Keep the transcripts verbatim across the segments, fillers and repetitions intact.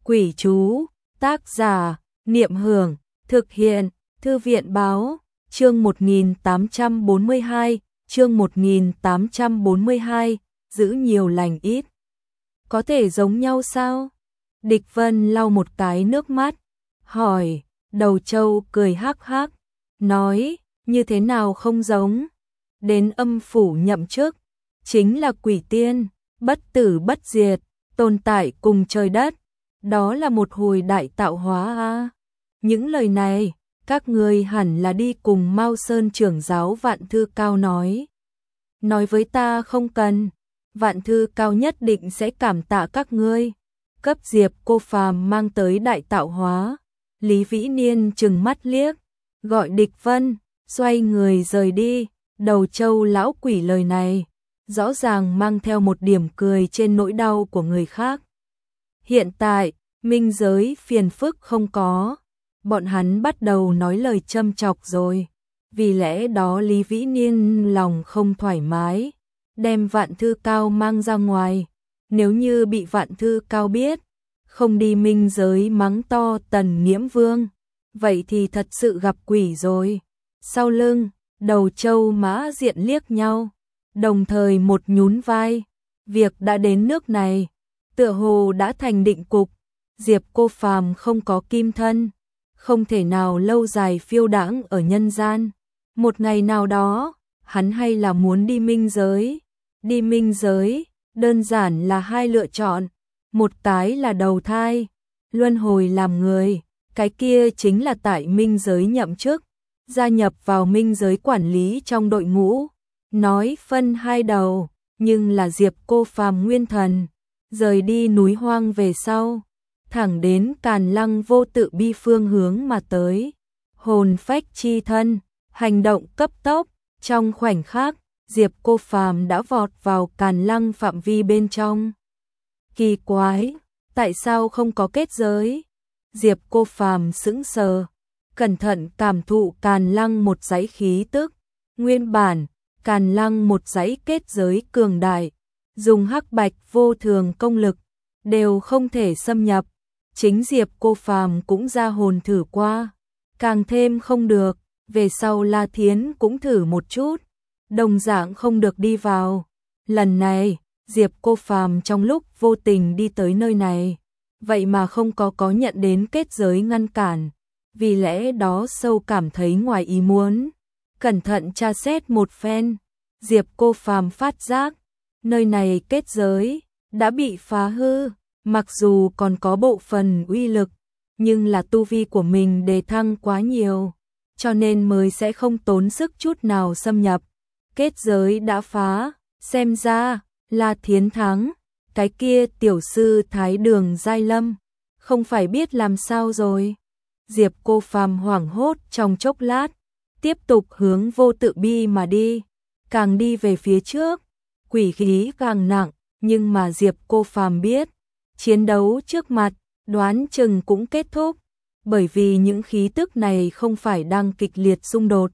Quỷ chú, tác giả, Niệm Hưởng, thực hiện, Thư viện báo, chương một nghìn tám trăm bốn mươi hai, chương một nghìn tám trăm bốn mươi hai, giữ nhiều lành ít. Có thể giống nhau sao? Địch Vân lau một cái nước mắt, hỏi, Đầu Châu cười hắc hắc, nói, như thế nào không giống? Đến âm phủ nhậm chức, chính là quỷ tiên, bất tử bất diệt, tồn tại cùng trời đất. Đó là một hồi đại tạo hóa a. Những lời này, các ngươi hẳn là đi cùng Mao Sơn trưởng giáo Vạn Thư Cao nói. Nói với ta không cần, Vạn Thư Cao nhất định sẽ cảm tạ các ngươi. Cấp Diệp Cô Phàm mang tới đại tạo hóa. Lý Vĩ Niên trừng mắt liếc, gọi Địch Vân, xoay người rời đi. Đầu Châu lão quỷ lời này, rõ ràng mang theo một điểm cười trên nỗi đau của người khác. Hiện tại, minh giới phiền phức không có, bọn hắn bắt đầu nói lời châm chọc rồi. Vì lẽ đó Lý Vĩ Niên lòng không thoải mái, đem Vạn Thư Cao mang ra ngoài. Nếu như bị Vạn Thư Cao biết, không đi minh giới mắng to Tần Nghiễm Vương, vậy thì thật sự gặp quỷ rồi. Sau lưng, Đầu Châu Mã Diện liếc nhau, đồng thời một nhún vai. Việc đã đến nước này, tựa hồ đã thành định cục. Diệp Cô Phàm không có kim thân, không thể nào lâu dài phiêu đãng ở nhân gian. Một ngày nào đó, hắn hay là muốn đi minh giới. Đi minh giới, đơn giản là hai lựa chọn. Một cái là đầu thai, luân hồi làm người, cái kia chính là tại minh giới nhậm chức, gia nhập vào minh giới quản lý trong đội ngũ. Nói phân hai đầu, nhưng là Diệp Cô Phàm nguyên thần, rời đi núi hoang về sau, thẳng đến Càn Lăng Vô Tự Bi phương hướng mà tới. Hồn phách chi thân, hành động cấp tốc, trong khoảnh khắc, Diệp Cô Phàm đã vọt vào Càn Lăng phạm vi bên trong. Kỳ quái, tại sao không có kết giới? Diệp Cô Phàm sững sờ, cẩn thận cảm thụ Càn Lăng một dãy khí tức. Nguyên bản, Càn Lăng một dãy kết giới cường đại, dùng hắc bạch vô thường công lực, đều không thể xâm nhập. Chính Diệp Cô Phàm cũng ra hồn thử qua, càng thêm không được. Về sau La Thiến cũng thử một chút, đồng dạng không được đi vào. Lần này, Diệp Cô Phàm trong lúc vô tình đi tới nơi này, vậy mà không có có nhận đến kết giới ngăn cản. Vì lẽ đó sâu cảm thấy ngoài ý muốn. Cẩn thận tra xét một phen, Diệp Cô Phàm phát giác, nơi này kết giới đã bị phá hư. Mặc dù còn có bộ phần uy lực, nhưng là tu vi của mình đề thăng quá nhiều, cho nên mới sẽ không tốn sức chút nào xâm nhập. Kết giới đã phá, xem ra La Thiến thắng. Cái kia tiểu sư Thái Đường Giai Lâm, không phải biết làm sao rồi. Diệp Cô Phàm hoảng hốt trong chốc lát, tiếp tục hướng Vô Tự Bi mà đi. Càng đi về phía trước, quỷ khí càng nặng, nhưng mà Diệp Cô Phàm biết, chiến đấu trước mặt, đoán chừng cũng kết thúc, bởi vì những khí tức này không phải đang kịch liệt xung đột,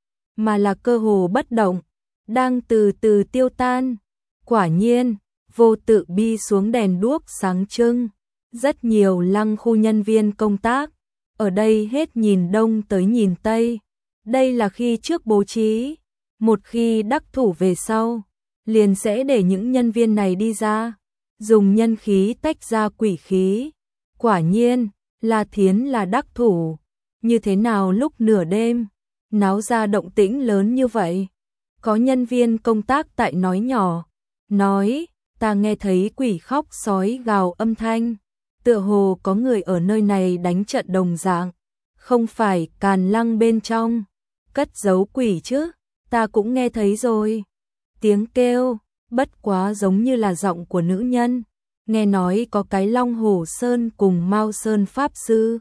mà là cơ hồ bất động, đang từ từ tiêu tan. Quả nhiên, Vô Tự Bi xuống đèn đuốc sáng trưng, rất nhiều lăng khu nhân viên công tác, ở đây hết nhìn đông tới nhìn tây. Đây là khi trước bố trí, một khi đắc thủ về sau, liền sẽ để những nhân viên này đi ra, dùng nhân khí tách ra quỷ khí. Quả nhiên, La Thiến là đắc thủ. Như thế nào lúc nửa đêm, náo ra động tĩnh lớn như vậy? Có nhân viên công tác tại nói nhỏ, nói, ta nghe thấy quỷ khóc sói gào âm thanh, tựa hồ có người ở nơi này đánh trận đồng dạng. Không phải Càn Lăng bên trong cất giấu quỷ chứ? Ta cũng nghe thấy rồi. Tiếng kêu, bất quá giống như là giọng của nữ nhân. Nghe nói có cái Long Hồ Sơn cùng Mao Sơn Pháp Sư.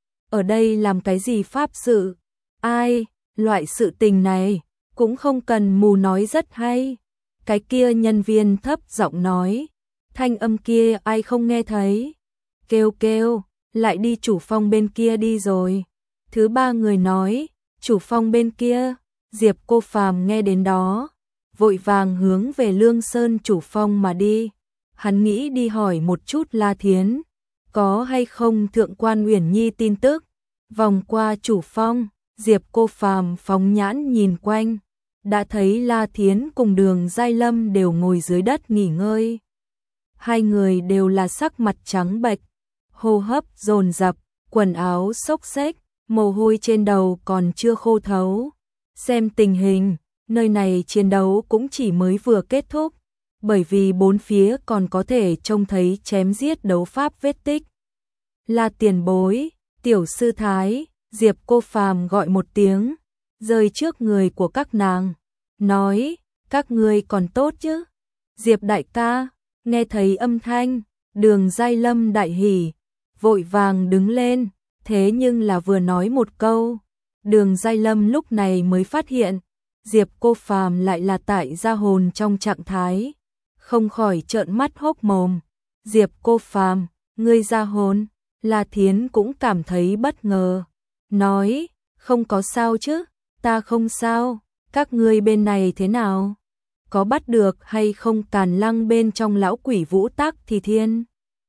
Ở đây làm cái gì Pháp sự? Ai, loại sự tình này, cũng không cần mù nói rất hay. Cái kia nhân viên thấp giọng nói, thanh âm kia ai không nghe thấy. Kêu kêu, lại đi chủ phong bên kia đi rồi. Thứ ba người nói, chủ phong bên kia. Diệp Cô Phàm nghe đến đó, vội vàng hướng về Lương Sơn chủ phong mà đi. Hắn nghĩ đi hỏi một chút La Thiến, có hay không Thượng quan Uyển Nhi tin tức? Vòng qua chủ phong, Diệp Cô Phàm phóng nhãn nhìn quanh, đã thấy La Thiến cùng Đường Giai Lâm đều ngồi dưới đất nghỉ ngơi. Hai người đều là sắc mặt trắng bệch, hô hấp dồn dập, quần áo xốc xếch, mồ hôi trên đầu còn chưa khô thấu. Xem tình hình, nơi này chiến đấu cũng chỉ mới vừa kết thúc, bởi vì bốn phía còn có thể trông thấy chém giết đấu pháp vết tích. La tiền bối, tiểu sư thái, Diệp Cô Phàm gọi một tiếng, rơi trước người của các nàng, nói, các ngươi còn tốt chứ? Diệp đại ca, nghe thấy âm thanh, Đường Giai Lâm đại hỉ, vội vàng đứng lên, thế nhưng là vừa nói một câu, Đường Giai Lâm lúc này mới phát hiện, Diệp Cô Phàm lại là tại gia hồn trong trạng thái, không khỏi trợn mắt hốc mồm. Diệp Cô Phàm, ngươi gia hồn? La Thiến cũng cảm thấy bất ngờ, nói, không có sao chứ, ta không sao, các ngươi bên này thế nào? Có bắt được hay không Càn Lăng bên trong lão quỷ Vũ Tắc Thì Thiên?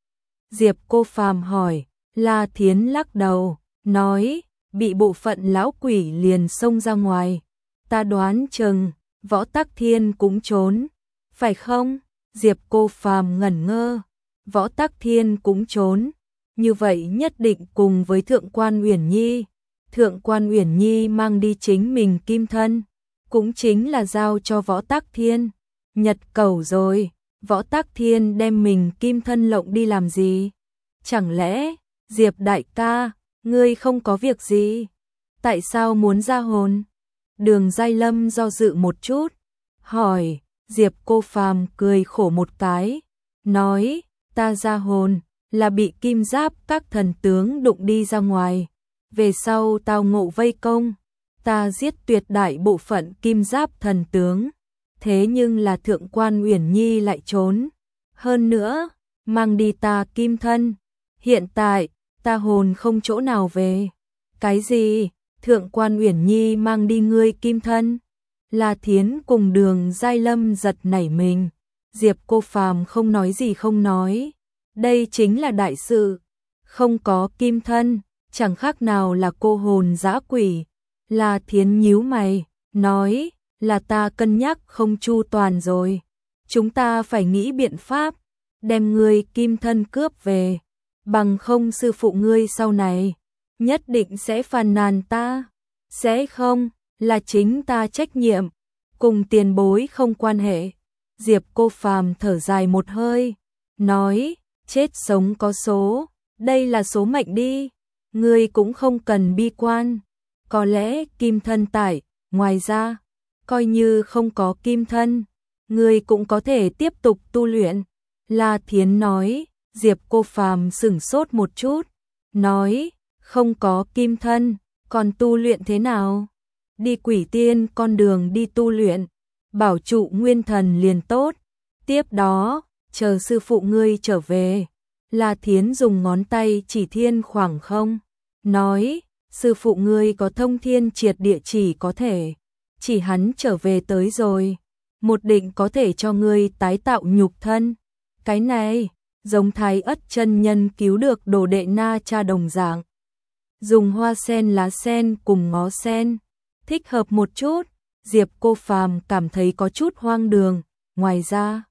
Diệp Cô Phàm hỏi. La Thiến lắc đầu, nói, bị bộ phận lão quỷ liền xông ra ngoài. Ta đoán chừng, Võ Tắc Thiên cũng trốn, phải không? Diệp Cô Phàm ngẩn ngơ, Võ Tắc Thiên cũng trốn, như vậy nhất định cùng với Thượng quan Uyển Nhi. Thượng quan Uyển Nhi mang đi chính mình kim thân, cũng chính là giao cho Võ Tắc Thiên. Nhật cầu rồi, Võ Tắc Thiên đem mình kim thân lộng đi làm gì? Chẳng lẽ, Diệp đại ca, ngươi không có việc gì? Tại sao muốn ra hồn? Đường Giai Lâm do dự một chút, hỏi. Diệp Cô Phàm cười khổ một cái, nói, ta ra hồn là bị kim giáp các thần tướng đụng đi ra ngoài, về sau tao ngộ vây công, ta giết tuyệt đại bộ phận kim giáp thần tướng, thế nhưng là Thượng quan Uyển Nhi lại trốn, hơn nữa, mang đi ta kim thân, hiện tại, ta hồn không chỗ nào về. Cái gì? Thượng quan Uyển Nhi mang đi ngươi kim thân? La Thiến cùng Đường Giai Lâm giật nảy mình, Diệp Cô Phàm không nói gì không nói, đây chính là đại sự, không có kim thân, chẳng khác nào là cô hồn dã quỷ. La Thiến nhíu mày, nói, là ta cân nhắc không chu toàn rồi, chúng ta phải nghĩ biện pháp, đem ngươi kim thân cướp về, bằng không sư phụ ngươi sau này, nhất định sẽ phàn nàn ta, sẽ không? Là chính ta trách nhiệm, cùng tiền bối không quan hệ. Diệp Cô Phàm thở dài một hơi, nói, chết sống có số, đây là số mệnh đi, ngươi cũng không cần bi quan, có lẽ kim thân tại, ngoài ra, coi như không có kim thân, ngươi cũng có thể tiếp tục tu luyện. La Thiến nói. Diệp Cô Phàm sửng sốt một chút, nói, không có kim thân, còn tu luyện thế nào? Đi quỷ tiên con đường đi tu luyện, bảo trụ nguyên thần liền tốt. Tiếp đó, chờ sư phụ ngươi trở về. La Thiến dùng ngón tay chỉ thiên khoảng không, nói, sư phụ ngươi có thông thiên triệt địa chỉ có thể, chỉ hắn trở về tới rồi, một định có thể cho ngươi tái tạo nhục thân. Cái này, giống Thái Ất chân nhân cứu được đồ đệ Na Cha đồng dạng. Dùng hoa sen lá sen cùng ngó sen, thích hợp một chút. Diệp Cô Phàm cảm thấy có chút hoang đường, ngoài ra,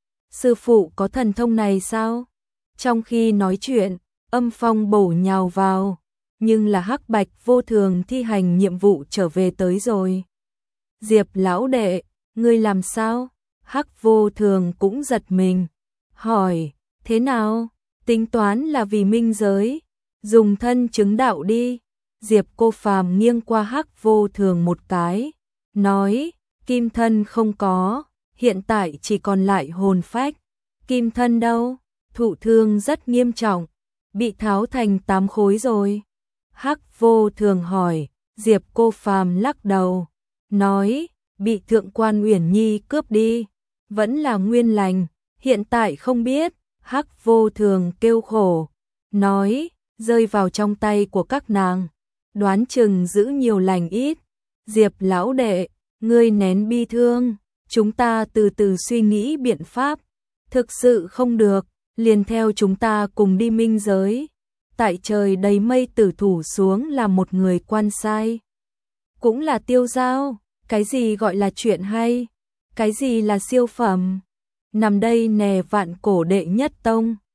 sư phụ có thần thông này sao? Trong khi nói chuyện, âm phong bổ nhào vào, nhưng là Hắc Bạch Vô Thường thi hành nhiệm vụ trở về tới rồi. Diệp lão đệ, ngươi làm sao? Hắc Vô Thường cũng giật mình, hỏi, thế nào? Tính toán là vì minh giới, dùng thân chứng đạo đi. Diệp Cô Phàm nghiêng qua Hắc Vô Thường một cái, nói, kim thân không có, hiện tại chỉ còn lại hồn phách. Kim thân đâu? Thụ thương rất nghiêm trọng, bị tháo thành tám khối rồi. Hắc Vô Thường hỏi. Diệp Cô Phàm lắc đầu, nói, bị Thượng quan Uyển Nhi cướp đi, vẫn là nguyên lành, hiện tại không biết. Hắc Vô Thường kêu khổ, nói, rơi vào trong tay của các nàng, đoán chừng giữ nhiều lành ít. Diệp lão đệ, ngươi nén bi thương, chúng ta từ từ suy nghĩ biện pháp, thực sự không được, liền theo chúng ta cùng đi minh giới. Tại trời đầy mây tử thủ xuống là một người quan sai. Cũng là tiêu giao, cái gì gọi là chuyện hay, cái gì là siêu phẩm. Nằm đây nè vạn cổ đệ nhất tông.